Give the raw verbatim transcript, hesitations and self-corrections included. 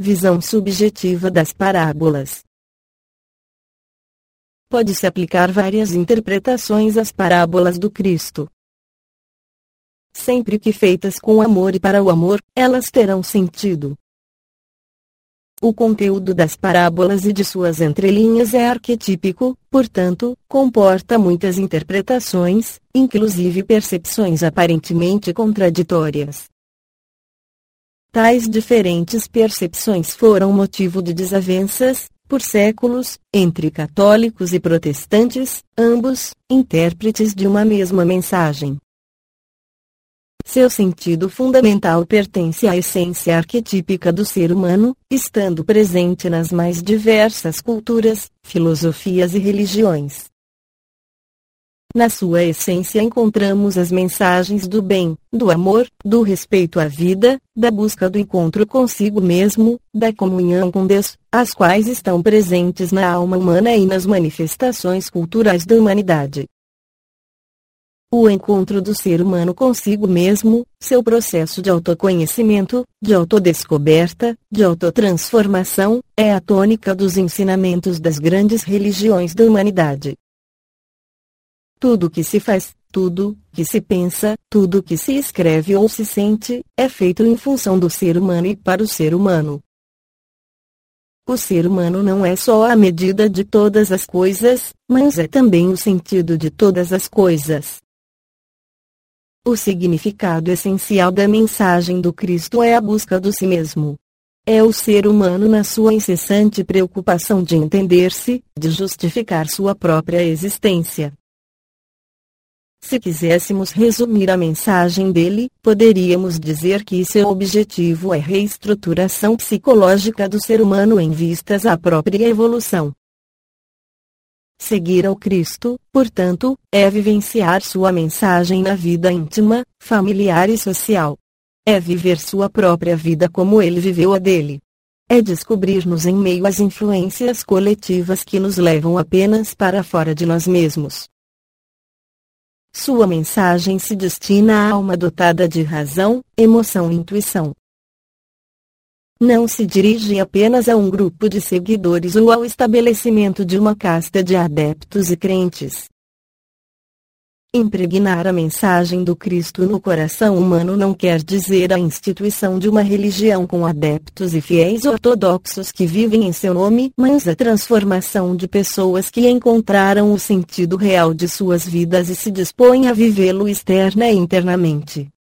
Visão subjetiva das parábolas. Pode-se aplicar várias interpretações às parábolas do Cristo. Sempre que feitas com amor e para o amor, elas terão sentido. O conteúdo das parábolas e de suas entrelinhas é arquetípico, portanto, comporta muitas interpretações, inclusive percepções aparentemente contraditórias. Tais diferentes percepções foram motivo de desavenças, por séculos, entre católicos e protestantes, ambos, intérpretes de uma mesma mensagem. Seu sentido fundamental pertence à essência arquetípica do ser humano, estando presente nas mais diversas culturas, filosofias e religiões. Na sua essência encontramos as mensagens do bem, do amor, do respeito à vida, da busca do encontro consigo mesmo, da comunhão com Deus, as quais estão presentes na alma humana e nas manifestações culturais da humanidade. O encontro do ser humano consigo mesmo, seu processo de autoconhecimento, de autodescoberta, de autotransformação, é a tônica dos ensinamentos das grandes religiões da humanidade. Tudo que se faz, tudo que se pensa, tudo que se escreve ou se sente, é feito em função do ser humano e para o ser humano. O ser humano não é só a medida de todas as coisas, mas é também o sentido de todas as coisas. O significado essencial da mensagem do Cristo é a busca do si mesmo. É o ser humano na sua incessante preocupação de entender-se, de justificar sua própria existência. Se quiséssemos resumir a mensagem dele, poderíamos dizer que seu objetivo é a reestruturação psicológica do ser humano em vistas à própria evolução. Seguir ao Cristo, portanto, é vivenciar sua mensagem na vida íntima, familiar e social. É viver sua própria vida como ele viveu a dele. É descobrir-nos em meio às influências coletivas que nos levam apenas para fora de nós mesmos. Sua mensagem se destina à alma dotada de razão, emoção e intuição. Não se dirige apenas a um grupo de seguidores ou ao estabelecimento de uma casta de adeptos e crentes. Impregnar a mensagem do Cristo no coração humano não quer dizer a instituição de uma religião com adeptos e fiéis ortodoxos que vivem em seu nome, mas a transformação de pessoas que encontraram o sentido real de suas vidas e se dispõem a vivê-lo externa e internamente.